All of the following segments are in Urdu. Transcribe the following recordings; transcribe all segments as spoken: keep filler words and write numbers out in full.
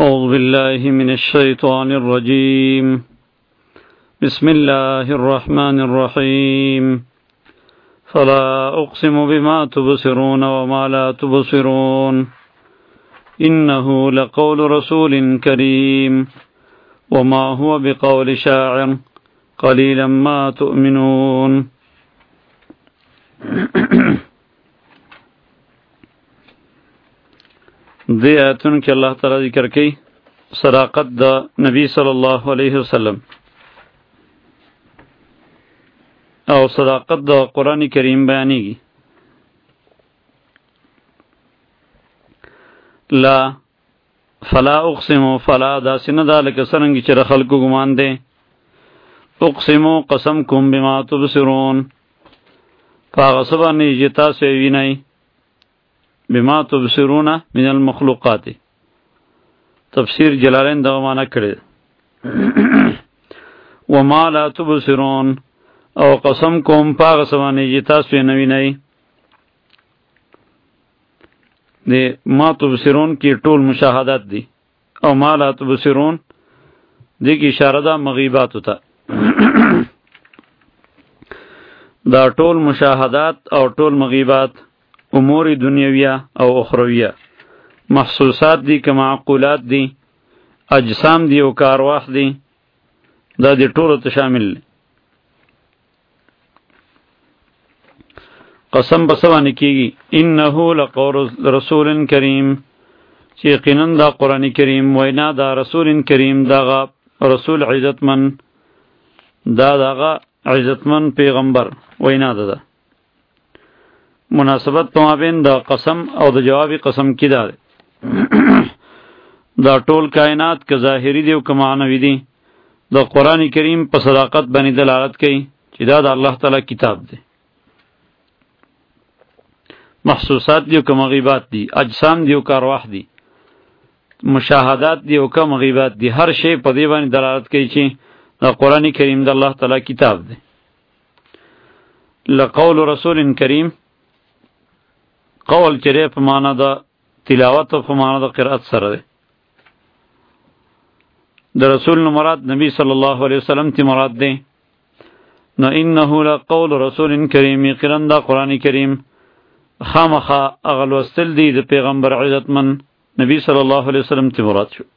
أعوذ بالله من الشيطان الرجيم. بسم الله الرحمن الرحيم. فلا أقسم بما تبصرون وما لا تبصرون إنه لقول رسول كريم وما هو بقول شاعر قليلا ما تؤمنون. دی آیتون کې الله تعالی ذکر کوي صداقت د نبی صلی الله علیه وسلم او صداقت د قرآن کریم بیانېږي. لا فلا اقسم فلا داسې نه ده لکه څرنګه چې د خلکو ګمان دی. اقسم قسم کوم بما تبصرون په هغه څه باندې چې تاسو یې وینئ. بما تبصرون من المخلوقات تفسیر جلالین دا معنی کړی. وما لا تبصرون او قسم کوم پاغه سوانه چې تاسو یې نه وینئ. د ما تبصرون کې ټول مشاهدات دي او ما لا تبصرون دې کې اشاره ده مغیباتو ته. دا ټول مشاهدات او ټول مغیبات امور دنیویہ او اخرویہ محسوسات دی که معقولات دی اجسام دی او کارواح دی دا دی ټولو ته شامل دی. قسم بسوانی کیگی انہو لقول رسول کریم چی یقیناً دا قرآن کریم وینا دا رسول کریم دا غا رسول عزتمن دا دا غا عزتمن پیغمبر وینا دا دا مناسبت په مابین د قسم او د جواب قسم کې ده. دا ټول کائنات که ظاهری دی او که معنوي دی د قرآن کریم په صداقت باندې دلالت کوي چې دا د الله تعالی کتاب دی. محسوسات دی او که مغیبات دی، اجسام دی او که ارواح دی، مشاهدات دی او که مغیبات دی، هر شی په دې باندې دلالت کوي چې د قرآن کریم د الله تعالی کتاب دی. لقول رسول کریم قول چره په معنا د تلاوت او په معنا د قرأت سره ده. د رسول نو مراد نبی صلی الله علیه وسلم تی مراد ده. نو انه لقول رسول کریم یقینا د قرآن کریم خامخا اغل وستل دی د پیغمبر عزتمن نبی صلی الله علیه وسلم تی مراد شو.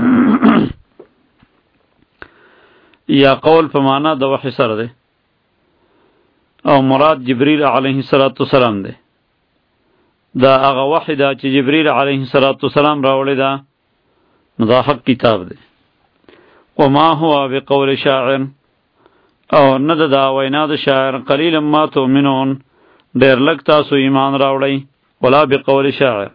یا قول په معنا د وحی سره ده او مراد جبرئیل علیه السلام ده. دا هغه وحی دا چې جبرئیل علیه السلام راوړی دا نو دا حق کتاب دی. وما هو بقول شاعر او نه ده دا وینا د شاعر قلیلا ما تؤمنون ډېر لږ تاسو ایمان راوړئ. ولا بقول شاعر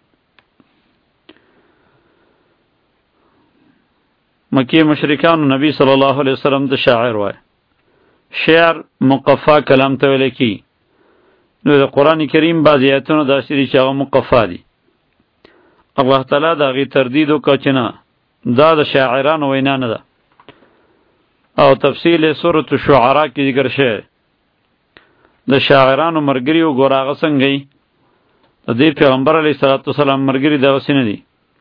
مکی مشرکانو نبی صلی الله علیه وسلم ته شاعر وای. شعر مقفا کلام ته ویل کی. نو د قرآن کریم بعض آیاتونه داسې دي چې هغه مقفا دي. الله تعالی د هغې تردید وکړه چې نه دا د شاعرانو وینا نه ده. او تفصیل سورة الشعراء کې ذکر شوی د شاعرانو ملګري وګوره هغه څنګه یي. د دې پیغمبر علیه الصلاة والسلام ملګري دغسې نه دي.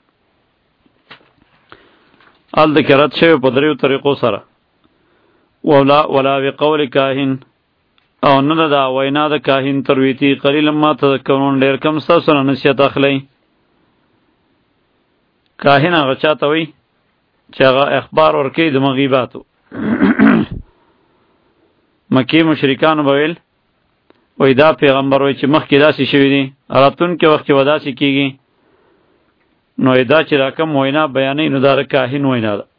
هلته کې رد شوی په دریو طریقو سره. ولا ولا بقول کاهن او نه دا وینا د کاهن ترویتی قلیلا ما تذکرون ډېر کم ستاسو نه نصیحت اخلئ. کاهن هغه چاته وایي چې هغه اخبار ورکوي د مغیباتو. مکې مشرکانو به ویل وایي دا پیغمبر وایي چې مخکې داسې شوي دي راتلونکي وخت کې به داسې کېږي. نو دا چې دا کوم وینا بیانوي نو دا د کاهن وینا ده.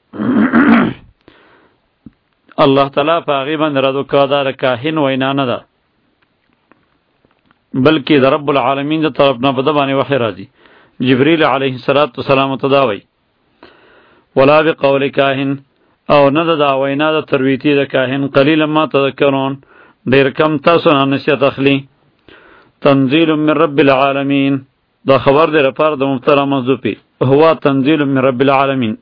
الله تعالی په هغې باندې رد وکړه دا د کاهن وینا نه ده بلکې د رب العالمین د طرف نه په ده باندې وحی راځي. جبریل علیه السلام ته دا وایي. ولا بقول کاهن او نه ده دا وینا د ترویتی د کاهن قلیلا ما تذکرون ډېر کم تاسو نه نصیحت اخلي. تنزیل من رب العالمین دا خبر دی لپاره د مبتدا محذوفی هو تنزیل من رب العالمین.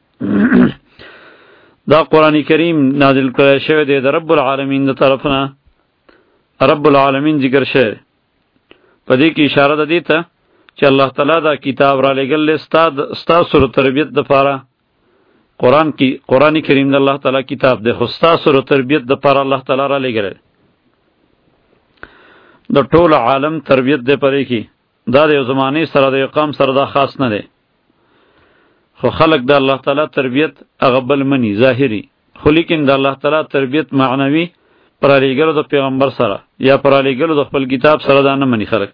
دا قرآن کریم نازل کړی شوی دی د رب العالمین د طرف نه. رب العالمین ذکر شوی په دې کې اشاره ده دې ته چې الله تعالی دا کتاب را لېږلی ستا ستاسو د تربیت دپاره قرآن کی قرآن کریم د الله تعالی کتاب دی، خو ستاسو د تربیت دپاره الله تعالی را لېږلی د ټول عالم تربیت دی پرې کې. دا د یو زمانې سره د یو قام سره دا خاص نه دی، خو خلق د الله تعالی تربیت هغه بل مني ظاهري، خو لیکن د الله تعالی تربیت معنوي پر علیګلو د پیغمبر سره یا پر علیګلو د خپل کتاب سره دا نه مني خلق.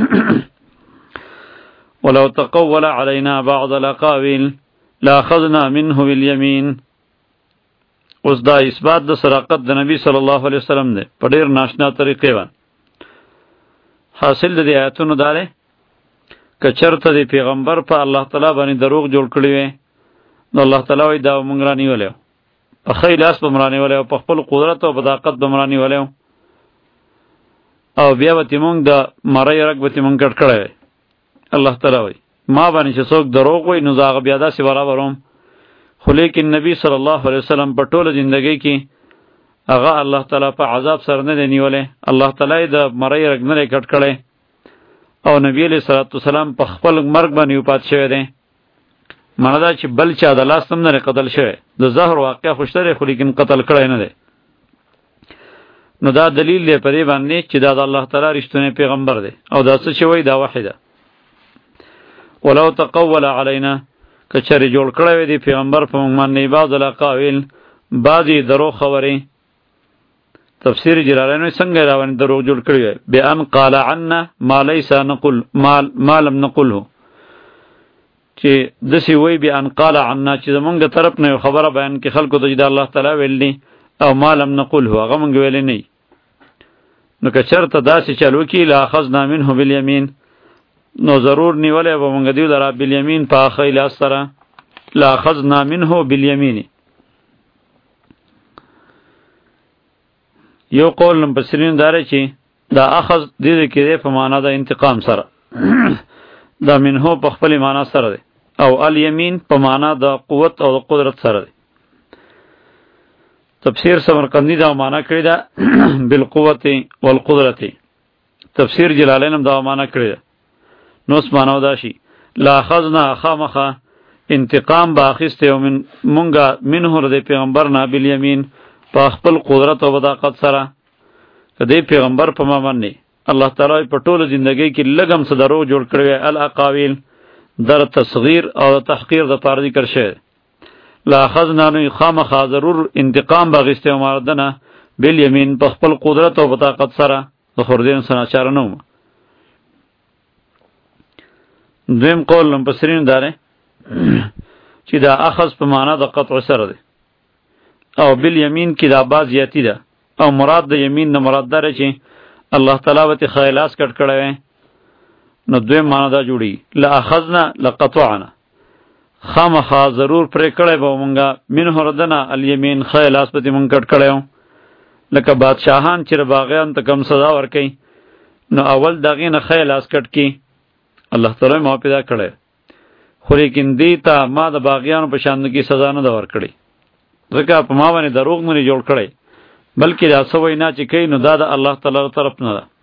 ولو تقول علينا بعض الاقاويل لاخذنا منه باليمين. اوس دا اثبات د صداقت د نبی صلی الله علیه وسلم دی په ډیر ناشنا طریقې باندې. حاصل د دې آیاتونو دا دی که چېرته د پیغمبر په الله تعالی باندې دروغ جوړ کړي وي نو الله تعالی وایي دا موږ رانیولی و، په ښی لاس به م رانیولی و، په خپل قدرت او صداقت به م رانیولی و، او بیا به ترې موږ د مرۍ رګ به ترې موږ کټ کړی وی. الله تعالی وایي ما باندې چې څوک دروغ وایي نو زه هغه بیا داسې برابروم. خو لیکن نبی صلی الله علیه وسلم په ټوله زندګۍ کې هغه الله تعالی په عذاب سره نه دی نیولی، الله تعالی یې د مرۍ رګ نه دی کټ کړی، او نبی علیه صلوات والسلام په خپل مرګ باندې وفات شوی دی. معنی دا چې بل چا د لاس هم نه قتل شوی، د زهر واقع خو شته دی خو لیکن قتل کړی نه دی. نو دا دلیل دی په دې باندې چې دا د الله تعالی رښتونی پیغمبر دی او دا څه چې وایي دا وحی ده. ولو تقول علینا که چېرې جوړ کړی وی دی پیغمبر په موږ باندې بعض الاقاویل بعضې درو خبرې. تفسیر جلالین څنګه راوړي دروغ جوړ کړی وي بأن قال عنا ما ليس نقول ما, ما لم نقله، چې دسی وی بأن قال عنا چې زمونږ طرف نه خبره بیان کې خلکو ته د الله تعالی ویلي او ما لم نقله هغه مونږ ویلي نه. نو که چېرته داسې چل وکړي لاخذنا منه بالیمین نو ضرور نیولی به مونږ دیو لره بالیمین په ښی لاس سره. لاخذنا منه بالیمین یو قول مفسرین داره چې دا اخذ دې کې دی په معنا د انتقام سره دا منه په خپل معنا سره دی، او الیمین په معنا د قوت او د قدرت سره دی. تفسیر سمرقندی دا معنا کړی دا بالقوت والقدرت، تفسیر جلالین هم دا معنا کړی دا. نو اس معنا دا شي لا اخذنا خامخه انتقام با اخیسته او من مونږه منه د پیغمبر نه بالیمین په خپل قدرت او صداقت سره. کدی پیغمبر په ما باندې الله تعالی په ټوله زندګۍ کې لګم څه درو جوړ کړی الاقاویل در تصغیر او تحقیر د پاره ذکر شوی. لا اخذنا نو خامخا ضرور انتقام باغسته او مردنه بالیمین په خپل قدرت او صداقت سره د خوردین سناچار نه و. دویم قول مفسرین داره چې دا اخذ په معنا د قطع سره دی او بالیمین کې دا باز زیاتی ده، او مراد د یمین نه مراد ده چې الله تعالی وته خیلاس کټ کړی وی. نو دویم معنا دا جوړي لاخذنا لقطعنا خامخا ضرور پرې کړی به مونږه منه ردنا الیمین خیلاس به مونږ کټ کړیو. لکه بادشاهان چې باغیان ته کم سزا ورکوي نو اول دغې نه خیلاس کټ کی الله تعالی ما پیدا کړی، خو لیکن دې ته ما د باغیانو په شان کې سزا نه ده ورکړې ځکه په ما باندې دروغ نه جوړ کړی، بلکې دا څه وینا چې کوي نو دا د الله تعالی طرف نه ده.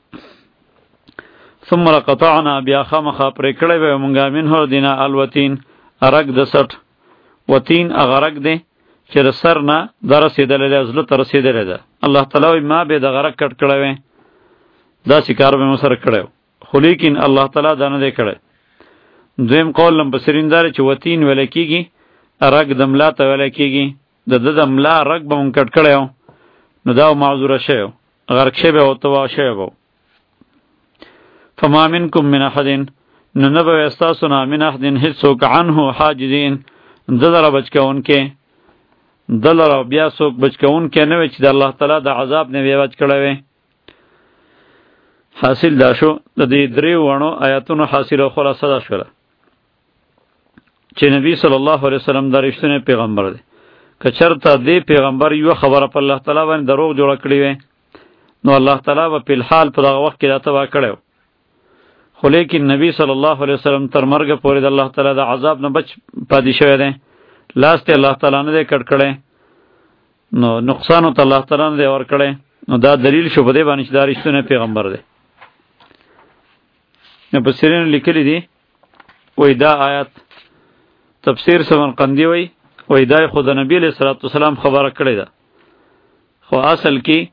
ثم لقطعنا بیا خامخا پرې کړی به مونږه منه دینه الوتین رګ د سټ وتین هغه رګ دی چې د سر نه دا رسېدلی دی زړه ته رسېدلی ده. الله تعالی وایي ما به دغه رګ کټ کړی وی، داسې کار به مو سره کړی و، خو لیکن الله تعالی دا نه دی کړی. دویم قول مفسرین داره چې وتین ویلی کېږي رګ د ملا ته ویلی کېږي، د ده د ملا رګ به مونږ کټ کړی و نو دا معذوره شوی و، غرق شوی او تباه شوی و. فما منکم من احد نو نه به وي ستاسو نه من احد هېڅوک عنه حاجزین ده لره بچ کوونکې، ده لره بیا څوک بچ کوونکی نه وي چې د الله تعالی د عذاب نه بیا بچ کړی وی. حاصل دا شو د دې درې وړو آیاتونو حاصل او خلاصه دا شوله چې نبی صلی الله علیه وسلم دا رښتونی پیغمبر دی. که چېرته دې پیغمبر یوه خبره په الله تعالی باندې دروغ جوړه کړې وی نو الله تعالی به په الحال په دغه وخت کې دا تباه کړی و، خو لیکن نبی صلی الله علیه وسلم تر مرګه پورې د الله تعالی د عذاب نه بچ پاتې شوی دی، لاس ته الله تعالی نه دی کټ کړی، نو نقصان ته الله تعالی نه دی ورکړی. نو دا دلیل شو په دې باندې چې دا رښتونی پیغمبر دی. مفسرین لیکلی دي وای دا آیات تفسیر سمرقندی وای وای دای خود نبی علیہ الصلوۃ والسلام خبره کړی ده، خو اصل کې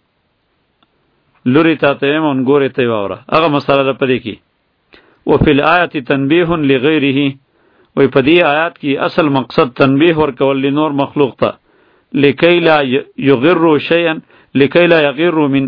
لوري ته ته مون ګوري ته وره هغه مسله ده پدې کې. او فی الآیت تنبیه لغیره، وای په دې آیات کې اصل مقصد تنبیه ورکول لنور مخلوق ته، لکی لا یغر شیئا لکی لا یغر من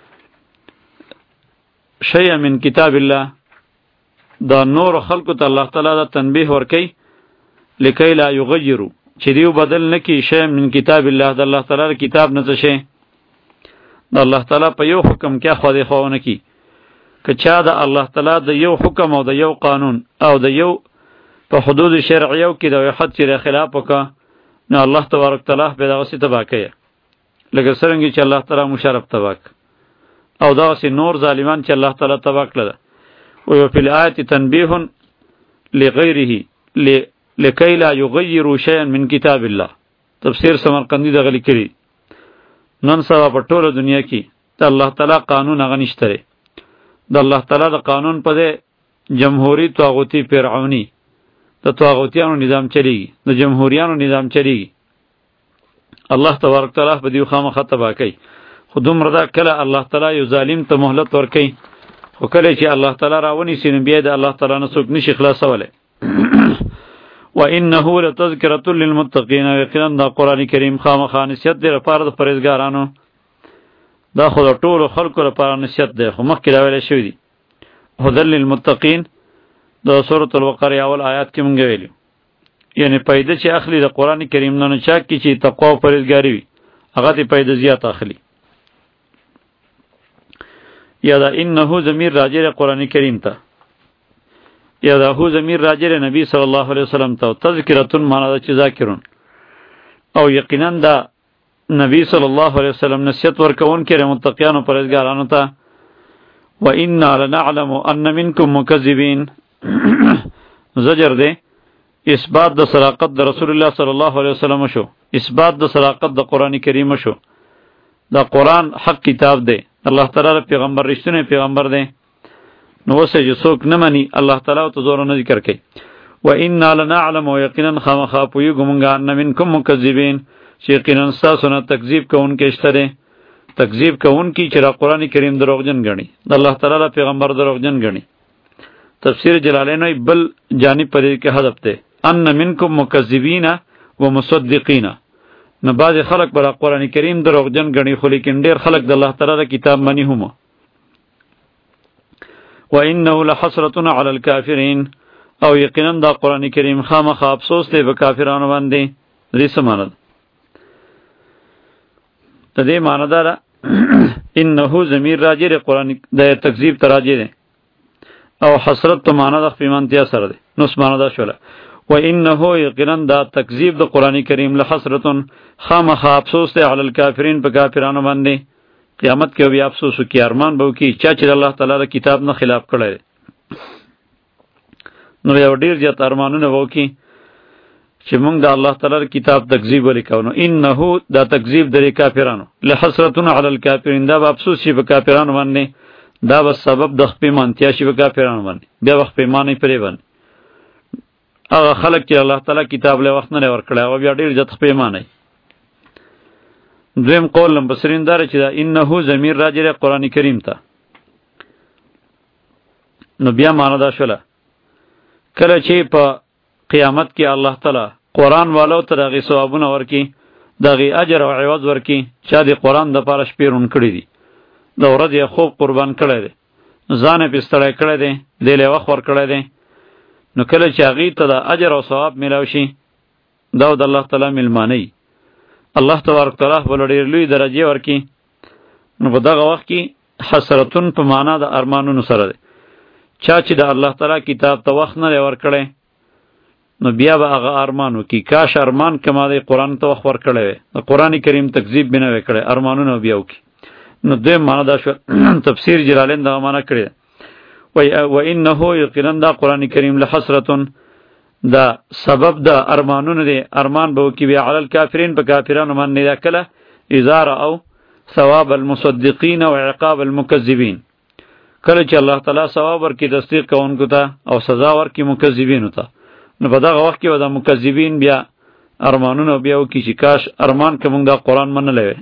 شیئا من کتاب الله، دا نور خلق ته الله تعالی دا تنبیه ورکی لکی لا یغیروا چې دیو بدل نکی شیئا من کتاب الله، د الله تعالی کتاب نه څه شی د الله تعالی په یو حکم کې خو دې خو نه کی که چا د الله تعالی د یو حکم او د یو قانون او د یو په حدود شرعیو کې د حد چې خلاف وکړه نو الله تبارک تعالی به دغه څه تبا کوي، لکه څنګه چې الله تعالی مشرف تبا او دا سي نور ظالمان چې الله تعالی تبا کړل. او په الآیت تنبیه لغیره لکی لا یغیروا شیئا من کتاب الله، تفسیر سمرقندی دغه لیکلی. نن سبا په ټوله دنیا کې د الله تعالی قانون هغه نشته، د الله تعالی د قانون په دې جمهوری طاغوتی فرعونی د طاغوتیانو نظام چلیږي، د جمهوریانو نظام چلیږي. الله تبارک تعالی په دې خامخا تبا کوي. خو دومره دا کله الله تعالی یو ظالم ته مهلت ورکوي، خو کله چې الله تعالی راونیسي نو بیا د الله تعالی نه څوک نشي خلاصولی. وانه لتذکرة للمتقین، یقینا دا قرآن کریم خامخا نصیحت دی لپاره د پرهیزګارانو، دا خو د ټولو خلکو لپاره نصیحت دی، خو مخکې دا ویلی شوي دي هدی للمتقین د سورة البقره اول آیات کې مونږ ویلي، یعنی پیدا چې اخلي د قرآن کریم نه نو چا کې چې تقوا او پرهیزګاري وي هغه دې پیدا زیات اخلي. یا دا انه ضمیر راجع دی قرآن کریم ته، یا دا هو ضمیر راجع دی نبی صلی الله علیه وسلم ته. تذکرتون معنا دا چې ذاکرون، او یقینا دا نبی صلی الله علیه وسلم نصیحت ورکون کړي متقیانو پرهیزګارانو ته. و انا لنعلم ان منکم مکذبین، زجر دی اثبات د صداقت د رسول الله صلی الله علیه وسلم شو، اثبات د صداقت د قرآن کریم شو. دا قرآن حق کتاب دی، الله تعالی پیغمبر رښتینی پیغمبر دی، نو وسه چې څوک نه مني الله تعالی ته زور نه ذکر کوي. و انا لنعلم، یقینا خامخا پوهیږو مونږه ان منکم مکذبین چې یقینا ستاسو نه تکذیب کوونکی شته دی، تکذیب کوونکی چې را قرآن کریم دروغجن ګڼي، د الله تعالی پیغمبر دروغجن ګڼي. تفسیر جلالین وایي بل جانب پرې کې حذف دی ان منکم مکذبین و مصدقین، نو بعضې خلک به قرآن کریم دروغجن ګڼي خو لیکن ډېر خلک د الله تعالی کتاب مني هم. و انه لحسرة علی الکافرین، او یقینا دا قرآن کریم خامخا افسوس دی به کافرانو باندې. دې څه معنی ده؟ د دې معنی دا ده انه ضمیر راجع دی قرآن د تکذیب ته راجع دی، او حسرت ته معنی د خپیمانتیا سره دی، نو څه معنی دا شوله. و انه یقینا دا تکذیب د قرآن کریم لحسرة خامخا افسوس دی علی الکافرین په کافرانو باندې. قیامت کې بیا افسوس وکړي، ارمان به وکړي چا چې الله تعالی کتاب نه خلاف کړی نو یو ډېر زیات ارمانونه به وکړي چې موږ د الله تعالی کتاب تکذیب ولیکو. نو انه دا تکذیب د کافرانو لحسرة علی الکافرین، دا به افسوس شي په کافرانو باندې، دا به سبب د خپیمانتیا شي په کافرانو باندې، بیا به خپیمانۍ پرې باندې هغه خلک چې الله تعالی کتاب له وخت نه ورکړی هغه بیا ډېر زیات خپیمانۍ. دویم قول مفسرین داره چې دا انه ضمیر راجع دی قرآن کریم ته، نو بیا معنا دا شوله کله چې په قیامت کې الله تعالی قرآن والو ته دغې ثوابونه ورکي، دغې اجر او عوض ورکي، چا د قرآن دپاره شپې روڼ کړي دي، د ورځې خوب قربان کړی دی، ځان یې پې ستړی کړی دی، دی له وخت ورکړی دی، نو کله چې هغې ته د اجر او ثواب میلاو شي دا د الله تعالی میلمانه وي، الله تبارک تعالی به ډېر لوی درجې ورکي. نو په دغه وخت کې حسرتون په معنا د ارمانونو سره دی، چا چې د الله تعالی کتاب ته وخت نه دی ورکړی نو بیا به هغه ارمان وکړي کاش ارمان کما دی قرآن ته وخت ورکړی وی، د قرآن کریم تکذیب به نه وی کړی، ارمانونه بیا وکړي. نو دویم معنا دا شو تفسیر جلالین دغه معنا کړې ده و انه یقینا دا قرآن کریم لحسرتون دا سبب د ارمانونو دی، ارمان به وکړي بیا علی الکافرین په کافرانو باندې دا کله اذا رأوا ثواب المصدقین و عقاب المکذبین، کله چې الله تعالی ثواب ورکړي تصدیق کوونکو ته او سزا ورکړي مکذبینو ته، نو په دغه وخت کې به د مکذبین بیا ارمانونه بیا وکړي چې کاش ارمان که موږ دا قرآن منلی وی.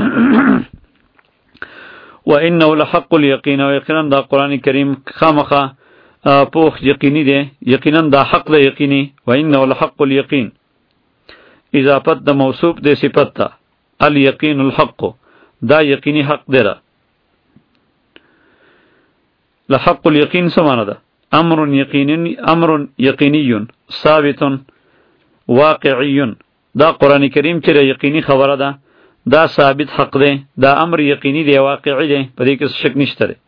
و انه لحق الیقین، او یقینا دا قرآن کریم خامخا پوخ یقینی دی، یقینا دا حق دی یقینی. و انه لحق الیقین اضافت د موصوف دی صفت تا، الیقین الحق دا یقینی حق دی را. لحق الیقین سمانه ده امر یقینی، امر یقینی ثابت واقعی. دا قرآن کریم چې یقینی خبره ده، دا ثابت حق دی، دا امر یقینی دی، واقعی دی، په دې کې شک نشته دی.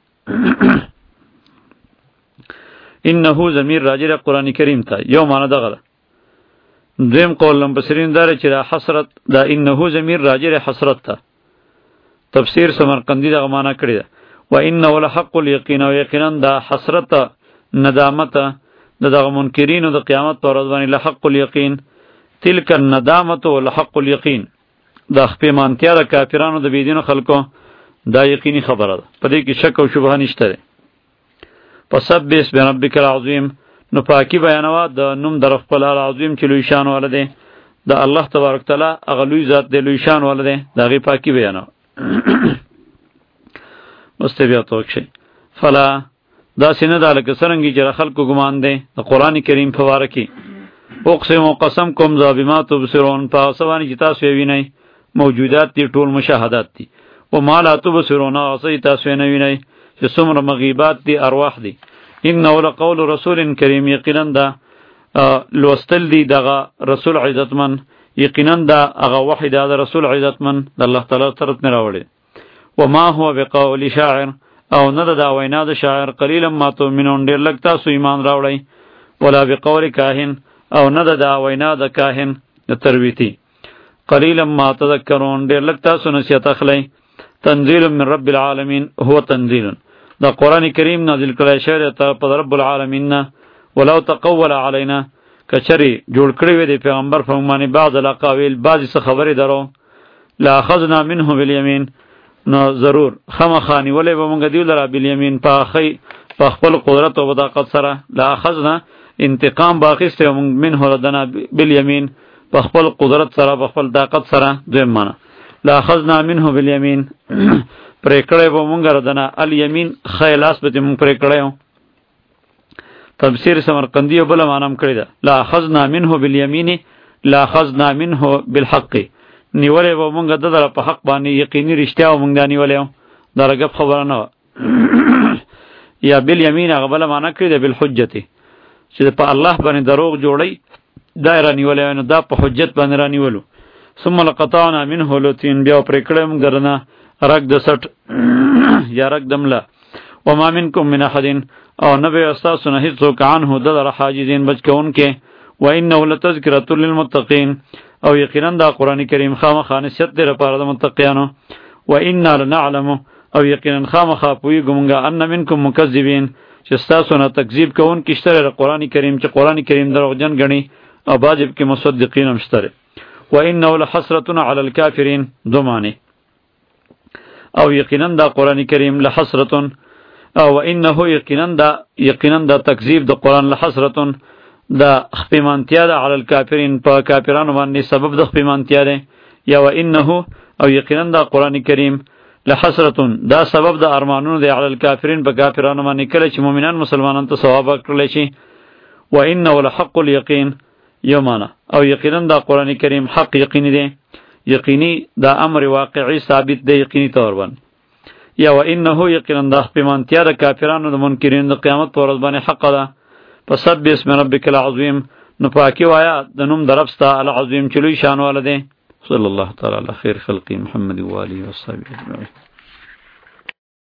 انه ضمیر راجع دی قرآن کریم ته، یو معنی دغه ده. دویم قول مفسرین داره چې دا حسرت، دا انه ضمیر راجع دی حسرت ته. تفسیر سمرقندی دغه معنی کړی ده. و انه لحق الیقین، او یقینا دا حسرت ندامت د دغه منکرینو د قیامت پر ورځ باندې لحق الیقین. تلک الندامت ولحق الیقین، دا خپېمانتیا د کافرانو د بېدینو خلکو دا یقیني خبره ده، په دې کې شک او شبهه نشته دی. فسبح اسم ربک العظیم، نو پاکی بیانوه د نوم در خپل العظیم چې لوی شان والا دی، د الله تبارک تعالی هغه لوی ذات دی، لوی شان والا دی، د هغې پاکی بیانوه. بس ته بیا توک شئ. فلا داسې نه ده لکه څرنګه چې د خلکو ګمان دی د قرآن کریم په باره کې. اقسم و قسم کوم ذا بما تبصرون، په هغه څه باندې چې تاسو یې وینئ، موجودات دي، ټول مشاهدات دي. و ما لا تبصرون، هغه څه چې تاسو یې نه وینئ چې څومره مغیبات دي، ارواح دي. انه لقول رسول کریم، یقینا دا لوستل دی دغه رسول عزتمن، یقینا دا هغه وحی دا د رسول عزتمن د الله تعالی طرف نه راوړی. وما هو بقول شاعر، او نه دا وینا د شاعر، قلیلا ما تؤمنون، ډېر لږ تاسو ایمان راوړئ. ولا بقول کاهن، او نه دا وینا د کاهن د ترویتی، قلیلا ما تذکرون، ډېر لږ تاسو نصیحت اخلئ. تنزیل من رب العالمین، هو تنزیل، دا قرآن کریم نازل کړی شوی ته په رب العالمین نه. ولو تقول علینا، کچری جوړ کړی وی دی پیغمبر په موږ باندې بعض الاقاویل، بعضې څه خبرې درو، لاخذنا منه بالیمین، نو ضرور خامخا نیولی به موږ دیو لره بالیمین، په خی په خپل قدرت او بداقت سره. لاخذنا انتقام باخیسته موږ منه ردنا بالیمین، په خپل قدرت سره، په خپل طاقت سره. دویم معنی لاخذنا منه بالیمین، پرې کړی به موږ ردنا الیمین، خی لاس به موږ پرې کړی. تفسیر سمرقندی بل معنی هم کړی ده، لاخذنا منه بالیمین، لاخذنا منه بالحق، نیولې به مونږ د دره په حق باندې یقیني رښتیا و مونږ دا نیولې وو، دا رګب خبره نه وه. یا بالیمین هغه بله معنی کړې ده بالحجت، چې په الله باندې دروغ جوړی دا یې رانیولی وی، نو دا په حجت باندې رانیولو. ثم لقطعنا منه الوتین، بیا پرې کړی مونږ درنه رګ د سټ یا رګ د مله. وما منکم من احد، او نه به ستاسو نه هېڅوک عنه د دره حاجزین بچ کوونکې. وانه لتذکرة للمتقین، او یقینا دا قرآن کریم خامخا نصیحت دی لپاره د متقیانو. و انا لنعلم، او یقینا خامخا پوهیږو مونږه ان منکم مکذبین، چې ستاسو نه تکذیب کوونکي شته د قرآن کریم، چې قرآن کریم دروغجن ګڼي، او بعضې پکې مصدقین هم شته. و انه لحسرة علی الکافرین، دو معنی. او یقینا دا قرآن کریم لحسرة، او انه یقینا دا یقینا دا تکذیب د قرآن لحسرة، دا خپیمانتیا ده علی الکافرین، په کافرانو باندې سبب د خپیمانتیا ده. یا و انه، او یقینا دا قرآن کریم لحسرتون، دا سبب د ارمانونو ده علی الکافرین، په کافرانو باندې کله چې مؤمنان مسلمانان ته ثواب ورکړلی شي. و انه لحق الیقین، یو معنی. او یقینا دا قرآن کریم حق یقینی ده، یقینی دا امر واقعی ثابت ده یقینی طور باندې. یا و انه یقینا دا خپیمانتیا د کافرانو د منکرین د قیامت په ورځ باندې حق ده. فسبح اسم ربک العظیم، نو پاکی وایا د نوم د رب ستا العظیم چې لوی شان والا دی. صلی الله تعالی علی خیر خلقی محمد و آله و صحبه اجمعین.